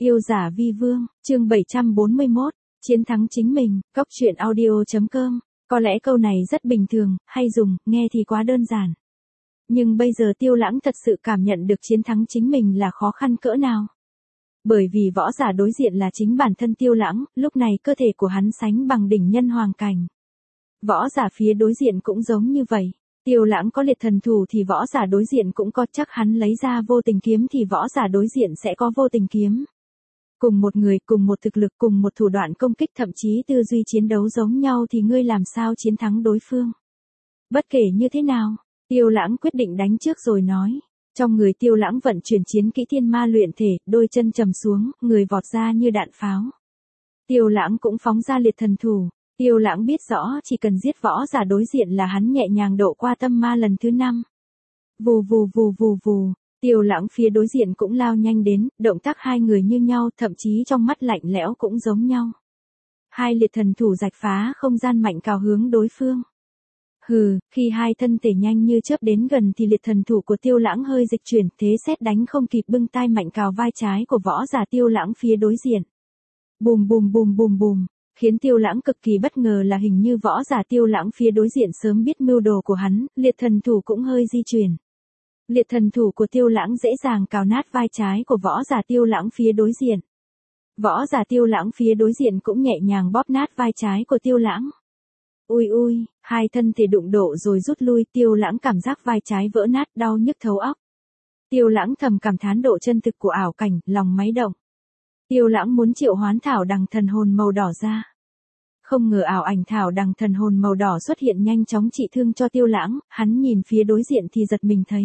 Yêu giả vi vương, chương 741, chiến thắng chính mình, cóc truyện audio.com. Có lẽ câu này rất bình thường, hay dùng, nghe thì quá đơn giản. Nhưng bây giờ Tiêu Lãng thật sự cảm nhận được chiến thắng chính mình là khó khăn cỡ nào. Bởi vì võ giả đối diện là chính bản thân Tiêu Lãng, lúc này cơ thể của hắn sánh bằng đỉnh nhân hoàng cảnh. Võ giả phía đối diện cũng giống như vậy. Tiêu Lãng có liệt thần thủ thì võ giả đối diện cũng có, chắc hắn lấy ra vô tình kiếm thì võ giả đối diện sẽ có vô tình kiếm. Cùng một người, cùng một thực lực, cùng một thủ đoạn công kích, thậm chí tư duy chiến đấu giống nhau thì ngươi làm sao chiến thắng đối phương. Bất kể như thế nào, Tiêu Lãng quyết định đánh trước rồi nói. Trong người Tiêu Lãng vận chuyển chiến kỹ thiên ma luyện thể, đôi chân trầm xuống, người vọt ra như đạn pháo. Tiêu Lãng cũng phóng ra liệt thần thủ. Tiêu Lãng biết rõ chỉ cần giết võ giả đối diện là hắn nhẹ nhàng độ qua tâm ma lần thứ 5. Vù vù vù vù vù, Tiêu Lãng phía đối diện cũng lao nhanh đến, động tác hai người như nhau, thậm chí trong mắt lạnh lẽo cũng giống nhau. Hai liệt thần thủ rạch phá không gian mạnh cào hướng đối phương. Hừ, khi hai thân thể nhanh như chớp đến gần thì liệt thần thủ của Tiêu Lãng hơi dịch chuyển, thế sét đánh không kịp bưng tai mạnh cào vai trái của võ giả Tiêu Lãng phía đối diện. Bùm bùm bùm bùm bùm. Khiến Tiêu Lãng cực kỳ bất ngờ là hình như võ giả Tiêu Lãng phía đối diện sớm biết mưu đồ của hắn, liệt thần thủ cũng hơi di chuyển. Liệt thần thủ của Tiêu Lãng dễ dàng cào nát vai trái của võ giả Tiêu Lãng phía đối diện. Võ giả Tiêu Lãng phía đối diện cũng nhẹ nhàng bóp nát vai trái của Tiêu Lãng. Ui ui, hai thân thể đụng độ rồi rút lui, Tiêu Lãng cảm giác vai trái vỡ nát, đau nhức thấu óc. Tiêu Lãng thầm cảm thán độ chân thực của ảo cảnh, lòng máy động. Tiêu Lãng muốn triệu hoán thảo đằng thần hồn màu đỏ ra. Không ngờ ảo ảnh thảo đằng thần hồn màu đỏ xuất hiện nhanh chóng trị thương cho Tiêu Lãng, hắn nhìn phía đối diện thì giật mình thấy.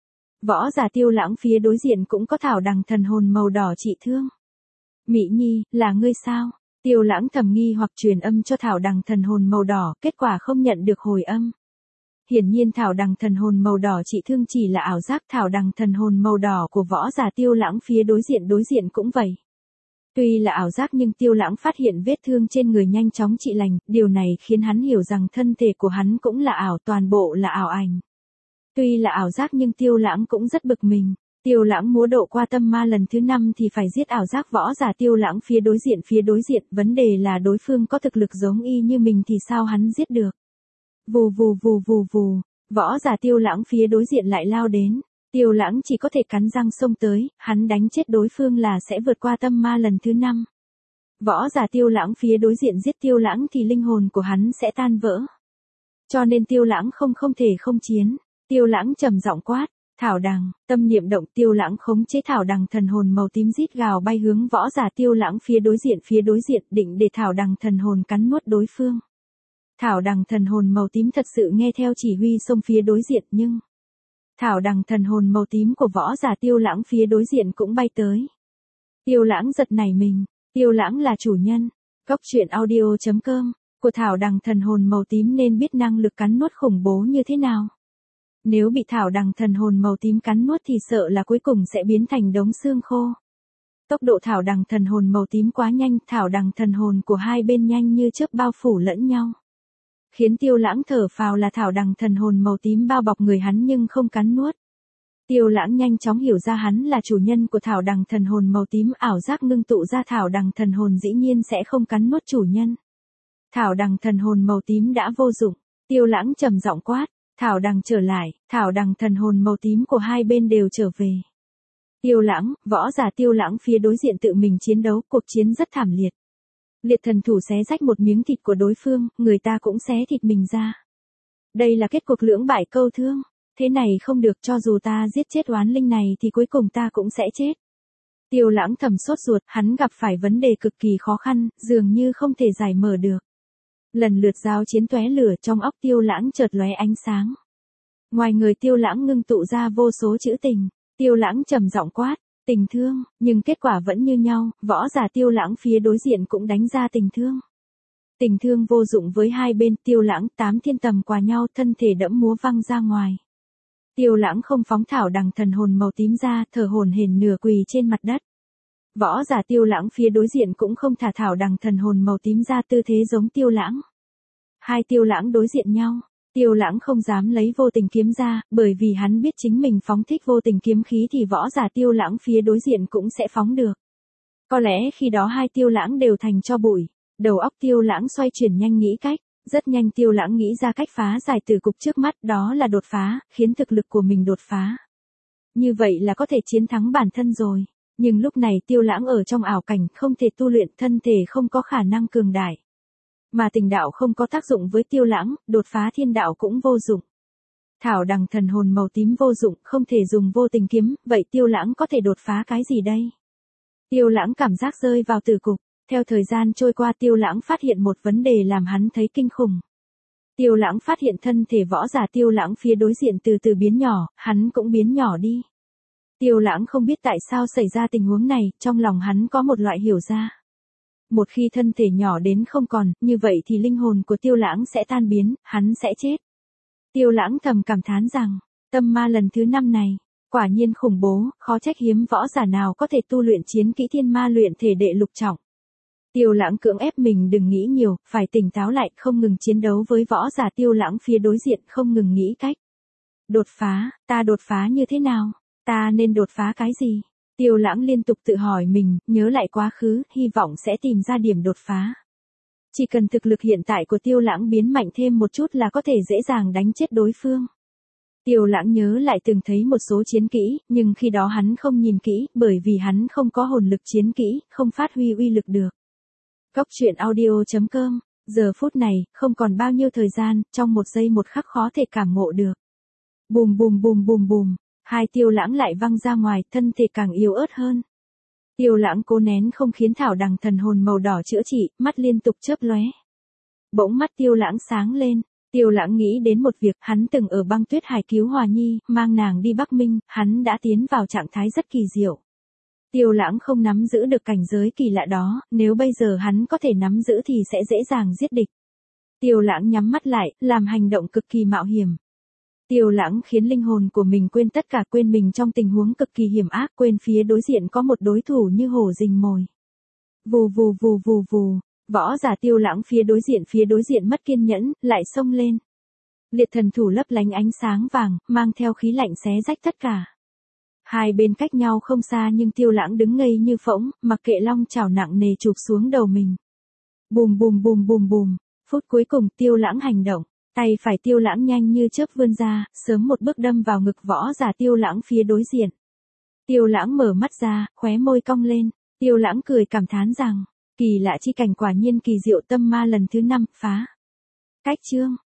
Võ giả Tiêu Lãng phía đối diện cũng có thảo đằng thần hồn màu đỏ trị thương. Mỹ Nhi, là ngươi sao? Tiêu Lãng thầm nghi hoặc truyền âm cho thảo đằng thần hồn màu đỏ, kết quả không nhận được hồi âm. Hiển nhiên thảo đằng thần hồn màu đỏ trị thương chỉ là ảo giác, thảo đằng thần hồn màu đỏ của võ giả Tiêu Lãng phía đối diện cũng vậy. Tuy là ảo giác nhưng Tiêu Lãng phát hiện vết thương trên người nhanh chóng trị lành, điều này khiến hắn hiểu rằng thân thể của hắn cũng là ảo, toàn bộ là ảo ảnh. Tuy là ảo giác nhưng Tiêu Lãng cũng rất bực mình. Tiêu Lãng múa độ qua tâm ma lần thứ 5 thì phải giết ảo giác võ giả Tiêu Lãng phía đối diện, vấn đề là đối phương có thực lực giống y như mình thì sao hắn giết được. Vù vù vù vù vù, võ giả Tiêu Lãng phía đối diện lại lao đến. Tiêu Lãng chỉ có thể cắn răng xông tới, hắn đánh chết đối phương là sẽ vượt qua tâm ma lần thứ 5. Võ giả Tiêu Lãng phía đối diện giết Tiêu Lãng thì linh hồn của hắn sẽ tan vỡ. Cho nên Tiêu Lãng không thể không chiến. Tiêu Lãng trầm giọng quát, thảo đằng, tâm niệm động, Tiêu Lãng khống chế thảo đằng thần hồn màu tím rít gào bay hướng võ giả Tiêu Lãng phía đối diện định để thảo đằng thần hồn cắn nuốt đối phương. Thảo đằng thần hồn màu tím thật sự nghe theo chỉ huy xông phía đối diện nhưng thảo đằng thần hồn màu tím của võ giả Tiêu Lãng phía đối diện cũng bay tới. Tiêu Lãng giật nảy mình, Tiêu Lãng là chủ nhân, cóc truyện audio.com, của thảo đằng thần hồn màu tím nên biết năng lực cắn nuốt khủng bố như thế nào. Nếu bị thảo đằng thần hồn màu tím cắn nuốt thì sợ là cuối cùng sẽ biến thành đống xương khô. Tốc độ thảo đằng thần hồn màu tím quá nhanh, thảo đằng thần hồn của hai bên nhanh như chớp bao phủ lẫn nhau. Khiến Tiêu Lãng thở phào là thảo đằng thần hồn màu tím bao bọc người hắn nhưng không cắn nuốt. Tiêu Lãng nhanh chóng hiểu ra hắn là chủ nhân của thảo đằng thần hồn màu tím, ảo giác ngưng tụ ra thảo đằng thần hồn dĩ nhiên sẽ không cắn nuốt chủ nhân. Thảo đằng thần hồn màu tím đã vô dụng, Tiêu Lãng trầm giọng quát, thảo đằng trở lại, thảo đằng thần hồn màu tím của hai bên đều trở về. Tiêu Lãng, võ giả Tiêu Lãng phía đối diện tự mình chiến đấu, cuộc chiến rất thảm liệt. Liệt thần thủ xé rách một miếng thịt của đối phương, người ta cũng xé thịt mình ra. Đây là kết cục lưỡng bại câu thương. Thế này không được, cho dù ta giết chết oán linh này thì cuối cùng ta cũng sẽ chết. Tiêu Lãng thầm sốt ruột, hắn gặp phải vấn đề cực kỳ khó khăn, dường như không thể giải mở được. Lần lượt giao chiến tóe lửa, trong óc Tiêu Lãng chợt lóe ánh sáng. Ngoài người Tiêu Lãng ngưng tụ ra vô số chữ tình. Tiêu Lãng trầm giọng quát, tình thương, nhưng kết quả vẫn như nhau, võ giả Tiêu Lãng phía đối diện cũng đánh ra tình thương. Tình thương vô dụng với hai bên, Tiêu Lãng 8 thiên tầm quà nhau, thân thể đẫm múa văng ra ngoài. Tiêu Lãng không phóng thảo đằng thần hồn màu tím ra, thở hổn hển nửa quỳ trên mặt đất. Võ giả Tiêu Lãng phía đối diện cũng không thả thảo đằng thần hồn màu tím ra, tư thế giống Tiêu Lãng. Hai Tiêu Lãng đối diện nhau. Tiêu Lãng không dám lấy vô tình kiếm ra, bởi vì hắn biết chính mình phóng thích vô tình kiếm khí thì võ giả Tiêu Lãng phía đối diện cũng sẽ phóng được. Có lẽ khi đó hai Tiêu Lãng đều thành tro bụi. Đầu óc Tiêu Lãng xoay chuyển nhanh nghĩ cách. Rất nhanh Tiêu Lãng nghĩ ra cách phá giải tử cục trước mắt, đó là đột phá, khiến thực lực của mình đột phá. Như vậy là có thể chiến thắng bản thân rồi. Nhưng lúc này Tiêu Lãng ở trong ảo cảnh, không thể tu luyện, thân thể không có khả năng cường đại. Mà tình đạo không có tác dụng với Tiêu Lãng, đột phá thiên đạo cũng vô dụng. Thảo đằng thần hồn màu tím vô dụng, không thể dùng vô tình kiếm, vậy Tiêu Lãng có thể đột phá cái gì đây? Tiêu Lãng cảm giác rơi vào tử cục. Theo thời gian trôi qua Tiêu Lãng phát hiện một vấn đề làm hắn thấy kinh khủng. Tiêu Lãng phát hiện thân thể võ giả Tiêu Lãng phía đối diện từ từ biến nhỏ, hắn cũng biến nhỏ đi. Tiêu Lãng không biết tại sao xảy ra tình huống này, trong lòng hắn có một loại hiểu ra. Một khi thân thể nhỏ đến không còn, như vậy thì linh hồn của Tiêu Lãng sẽ tan biến, hắn sẽ chết. Tiêu Lãng thầm cảm thán rằng, tâm ma lần thứ 5 này, quả nhiên khủng bố, khó trách hiếm võ giả nào có thể tu luyện chiến kỹ thiên ma luyện thể đệ lục trọng. Tiêu Lãng cưỡng ép mình đừng nghĩ nhiều, phải tỉnh táo lại, không ngừng chiến đấu với võ giả Tiêu Lãng phía đối diện, không ngừng nghĩ cách. Đột phá, ta đột phá như thế nào? Ta nên đột phá cái gì? Tiêu Lãng liên tục tự hỏi mình, nhớ lại quá khứ, hy vọng sẽ tìm ra điểm đột phá. Chỉ cần thực lực hiện tại của Tiêu Lãng biến mạnh thêm một chút là có thể dễ dàng đánh chết đối phương. Tiêu Lãng nhớ lại từng thấy một số chiến kỹ, nhưng khi đó hắn không nhìn kỹ, bởi vì hắn không có hồn lực chiến kỹ, không phát huy uy lực được. Cốc truyện audio.com, giờ phút này, không còn bao nhiêu thời gian, trong một giây một khắc khó thể cảm ngộ được. Bùm bùm bùm bùm bùm, hai Tiêu Lãng lại văng ra ngoài, thân thể càng yếu ớt hơn. Tiêu Lãng cố nén không khiến thảo đằng thần hồn màu đỏ chữa trị, mắt liên tục chớp lóe. Bỗng mắt Tiêu Lãng sáng lên, Tiêu Lãng nghĩ đến một việc, hắn từng ở băng tuyết hải cứu Hòa Nhi, mang nàng đi Bắc Minh, hắn đã tiến vào trạng thái rất kỳ diệu. Tiêu Lãng không nắm giữ được cảnh giới kỳ lạ đó, nếu bây giờ hắn có thể nắm giữ thì sẽ dễ dàng giết địch. Tiêu Lãng nhắm mắt lại, làm hành động cực kỳ mạo hiểm. Tiêu Lãng khiến linh hồn của mình quên tất cả, quên mình trong tình huống cực kỳ hiểm ác, quên phía đối diện có một đối thủ như hổ rình mồi. Vù vù vù vù vù, võ giả Tiêu Lãng phía đối diện mất kiên nhẫn, lại xông lên. Liệt thần thủ lấp lánh ánh sáng vàng, mang theo khí lạnh xé rách tất cả. Hai bên cách nhau không xa nhưng Tiêu Lãng đứng ngây như phỗng, mặc kệ long chảo nặng nề chụp xuống đầu mình. Bùm bùm bùm bùm bùm, phút cuối cùng Tiêu Lãng hành động, tay phải Tiêu Lãng nhanh như chớp vươn ra, sớm một bước đâm vào ngực võ giả Tiêu Lãng phía đối diện. Tiêu Lãng mở mắt ra, khóe môi cong lên, Tiêu Lãng cười cảm thán rằng, kỳ lạ chi cảnh quả nhiên kỳ diệu, tâm ma lần thứ 5, phá. Cách chương